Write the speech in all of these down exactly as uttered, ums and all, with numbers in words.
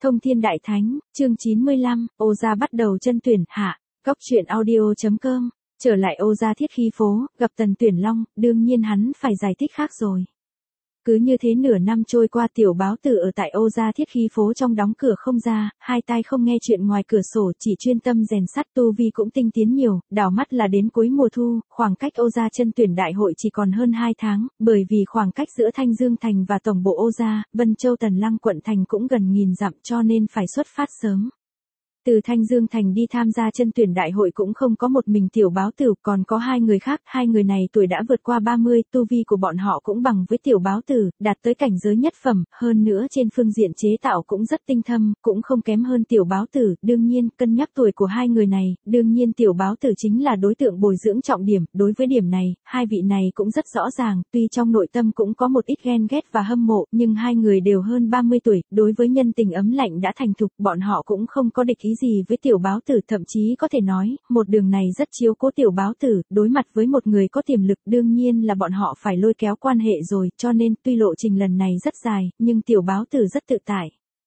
Thông Thiên Đại Thánh, chương chín mươi lăm, Ô Gia bắt đầu chân tuyển, hạ, Góc truyện audio chấm com, trở lại Ô Gia Thiết Khí phố, gặp Tần Tuyển Long, đương nhiên hắn phải giải thích khác rồi. Cứ như thế nửa năm trôi qua, Tiểu Báo Tử ở tại Ô Gia Thiết Khí phố trong đóng cửa không ra, hai tai không nghe chuyện ngoài cửa sổ, chỉ chuyên tâm rèn sắt, tu vi cũng tinh tiến nhiều, đảo mắt là đến cuối mùa thu, khoảng cách Ô Gia chân tuyển đại hội chỉ còn hơn hai tháng, bởi vì khoảng cách giữa Thanh Dương thành và tổng bộ Ô Gia, Vân Châu Tần Lăng quận thành cũng gần nghìn dặm, cho nên phải xuất phát sớm. Từ Thanh Dương thành đi tham gia chân tuyển đại hội cũng không có một mình Tiểu Báo Tử, còn có hai người khác, hai người này tuổi đã vượt qua ba mươi, tu vi của bọn họ cũng bằng với Tiểu Báo Tử, đạt tới cảnh giới nhất phẩm, hơn nữa trên phương diện chế tạo cũng rất tinh thâm, cũng không kém hơn Tiểu Báo Tử, đương nhiên, cân nhắc tuổi của hai người này, đương nhiên Tiểu Báo Tử chính là đối tượng bồi dưỡng trọng điểm, đối với điểm này, hai vị này cũng rất rõ ràng, tuy trong nội tâm cũng có một ít ghen ghét và hâm mộ, nhưng hai người đều hơn ba mươi tuổi, đối với nhân tình ấm lạnh đã thành thục, bọn họ cũng không có địch ý gì với Tiểu Báo Tử, thậm chí có thể nói, một đường này rất chiếu cố Tiểu Báo Tử, đối mặt với một người có tiềm lực đương nhiên là bọn họ phải lôi kéo quan hệ rồi, cho nên tuy lộ trình lần này rất dài, nhưng Tiểu Báo Tử rất tự tại.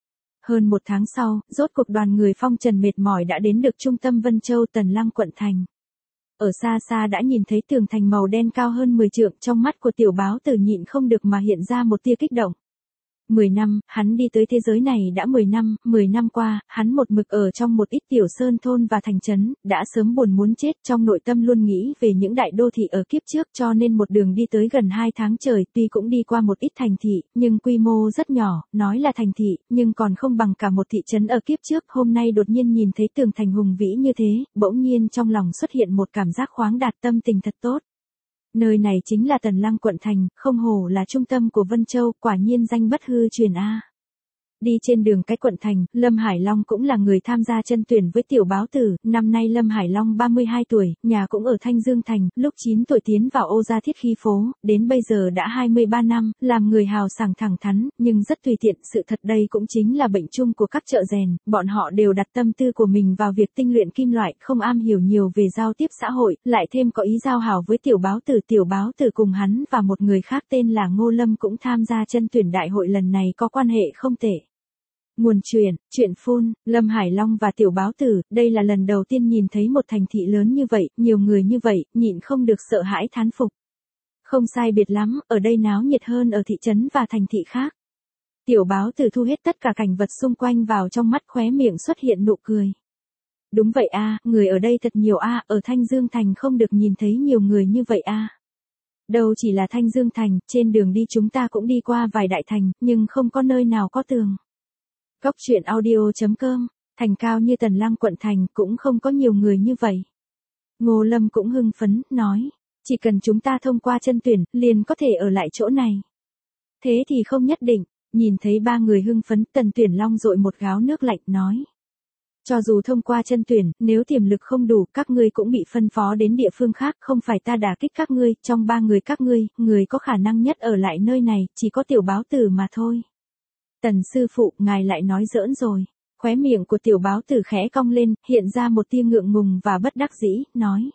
Hơn một tháng sau, rốt cuộc đoàn người phong trần mệt mỏi đã đến được trung tâm Vân Châu Tần Lăng quận thành. Ở xa xa đã nhìn thấy tường thành màu đen cao hơn mười trượng, trong mắt của Tiểu Báo Tử nhịn không được mà hiện ra một tia kích động. Mười năm, hắn đi tới thế giới này đã mười năm, mười năm qua, hắn một mực ở trong một ít tiểu sơn thôn và thành trấn, đã sớm buồn muốn chết, trong nội tâm luôn nghĩ về những đại đô thị ở kiếp trước, cho nên một đường đi tới gần hai tháng trời, tuy cũng đi qua một ít thành thị, nhưng quy mô rất nhỏ, nói là thành thị, nhưng còn không bằng cả một thị trấn ở kiếp trước, hôm nay đột nhiên nhìn thấy tường thành hùng vĩ như thế, bỗng nhiên trong lòng xuất hiện một cảm giác khoáng đạt, tâm tình thật tốt. Nơi này chính là Tần Lăng quận thành, không hổ là trung tâm của Vân Châu, quả nhiên danh bất hư truyền a. Đi trên đường cái quận thành, Lâm Hải Long cũng là người tham gia chân tuyển với Tiểu Báo Tử, năm nay Lâm Hải Long ba mươi hai tuổi, nhà cũng ở Thanh Dương thành, lúc chín tuổi tiến vào Ô Gia Thiết Khí phố, đến bây giờ đã hai mươi ba năm, làm người hào sảng thẳng thắn, nhưng rất tùy tiện, sự thật đây cũng chính là bệnh chung của các chợ rèn, bọn họ đều đặt tâm tư của mình vào việc tinh luyện kim loại, không am hiểu nhiều về giao tiếp xã hội, lại thêm có ý giao hảo với Tiểu Báo Tử, Tiểu Báo Tử cùng hắn và một người khác tên là Ngô Lâm cũng tham gia chân tuyển đại hội lần này có quan hệ không tệ. Nguồn truyền, chuyện phun, Lâm Hải Long và Tiểu Báo Tử, đây là lần đầu tiên nhìn thấy một thành thị lớn như vậy, nhiều người như vậy, nhịn không được sợ hãi thán phục. Không sai biệt lắm, ở đây náo nhiệt hơn ở thị trấn và thành thị khác. Tiểu Báo Tử thu hết tất cả cảnh vật xung quanh vào trong mắt, khóe miệng xuất hiện nụ cười. Đúng vậy a, người ở đây thật nhiều a, ở Thanh Dương thành không được nhìn thấy nhiều người như vậy a. Đâu chỉ là Thanh Dương thành, trên đường đi chúng ta cũng đi qua vài đại thành, nhưng không có nơi nào có tường. Góc truyện audio chấm com, thành cao như Tần Lăng quận thành cũng không có nhiều người như vậy. Ngô Lâm cũng hưng phấn, nói, chỉ cần chúng ta thông qua chân tuyển, liền có thể ở lại chỗ này. Thế thì không nhất định, nhìn thấy ba người hưng phấn, Tần Tuyển Long dội một gáo nước lạnh, nói. Cho dù thông qua chân tuyển, nếu tiềm lực không đủ, các ngươi cũng bị phân phó đến địa phương khác, không phải ta đả kích các ngươi, trong ba người các ngươi, người có khả năng nhất ở lại nơi này, chỉ có Tiểu Báo Tử mà thôi. Tần sư phụ, ngài lại nói giỡn rồi. Khóe miệng của Tiểu Báo Tử khẽ cong lên, hiện ra một tia ngượng ngùng và bất đắc dĩ, nói.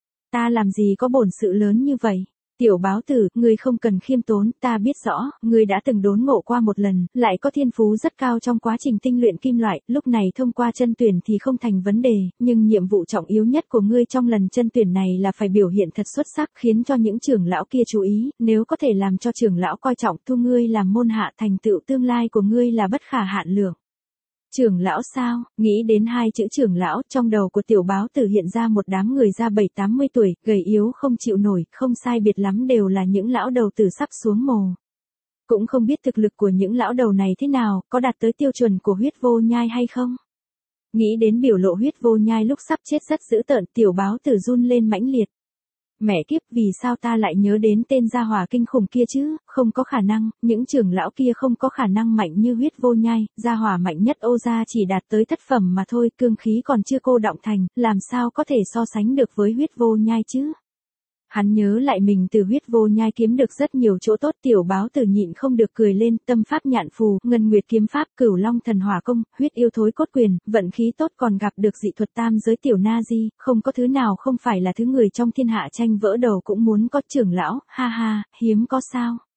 Ta làm gì có bổn sự lớn như vậy. Tiểu Báo Tử, ngươi không cần khiêm tốn, ta biết rõ, ngươi đã từng đốn ngộ qua một lần, lại có thiên phú rất cao trong quá trình tinh luyện kim loại, lúc này thông qua chân tuyển thì không thành vấn đề, nhưng nhiệm vụ trọng yếu nhất của ngươi trong lần chân tuyển này là phải biểu hiện thật xuất sắc, khiến cho những trưởng lão kia chú ý, nếu có thể làm cho trưởng lão coi trọng thu ngươi làm môn hạ, thành tựu tương lai của ngươi là bất khả hạn lượng. Trưởng lão sao, nghĩ đến hai chữ trưởng lão, trong đầu của Tiểu Báo Tử hiện ra một đám người ra bảy tám mươi tuổi, gầy yếu không chịu nổi, không sai biệt lắm đều là những lão đầu tử sắp xuống mồ. Cũng không biết thực lực của những lão đầu này thế nào, có đạt tới tiêu chuẩn của Huyết Vô Nhai hay không? Nghĩ đến biểu lộ Huyết Vô Nhai lúc sắp chết rất dữ tợn, Tiểu Báo Tử run lên mãnh liệt. Mẹ kiếp, vì sao ta lại nhớ đến tên gia hỏa kinh khủng kia chứ, không có khả năng, những trưởng lão kia không có khả năng mạnh như Huyết Vô Nhai, gia hỏa mạnh nhất Ô Gia chỉ đạt tới thất phẩm mà thôi, cương khí còn chưa cô đọng thành, làm sao có thể so sánh được với Huyết Vô Nhai chứ. Hắn nhớ lại mình từ Huyết Vô Nhai kiếm được rất nhiều chỗ tốt, Tiểu Báo Tử nhịn không được cười lên, tâm pháp nhạn phù, ngân nguyệt kiếm pháp, cửu long thần hỏa công, huyết yêu thối cốt quyền, vận khí tốt còn gặp được dị thuật tam giới tiểu na di, không có thứ nào không phải là thứ người trong thiên hạ tranh vỡ đầu cũng muốn có, trưởng lão, ha ha, hiếm có sao.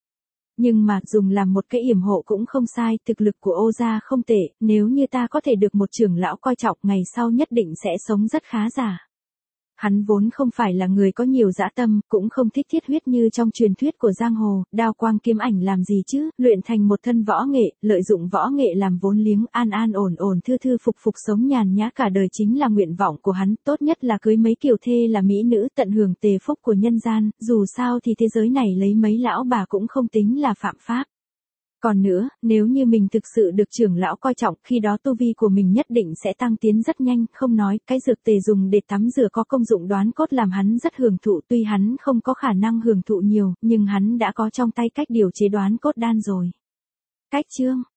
Nhưng mà dùng làm một cái yểm hộ cũng không sai, thực lực của Ô gia không tệ, nếu như ta có thể được một trưởng lão coi trọng ngày sau nhất định sẽ sống rất khá giả. Hắn vốn không phải là người có nhiều dã tâm, cũng không thích thiết huyết như trong truyền thuyết của giang hồ, đao quang kiếm ảnh làm gì chứ, luyện thành một thân võ nghệ, lợi dụng võ nghệ làm vốn liếng, an an ổn ổn thư thư phục phục sống nhàn nhã cả đời chính là nguyện vọng của hắn, tốt nhất là cưới mấy kiều thê là mỹ nữ tận hưởng tề phúc của nhân gian, dù sao thì thế giới này lấy mấy lão bà cũng không tính là phạm pháp. Còn nữa, nếu như mình thực sự được trưởng lão coi trọng, khi đó tu vi của mình nhất định sẽ tăng tiến rất nhanh, không nói, cái dược tề dùng để tắm rửa có công dụng đoán cốt làm hắn rất hưởng thụ, tuy hắn không có khả năng hưởng thụ nhiều, nhưng hắn đã có trong tay cách điều chế đoán cốt đan rồi. Cách chương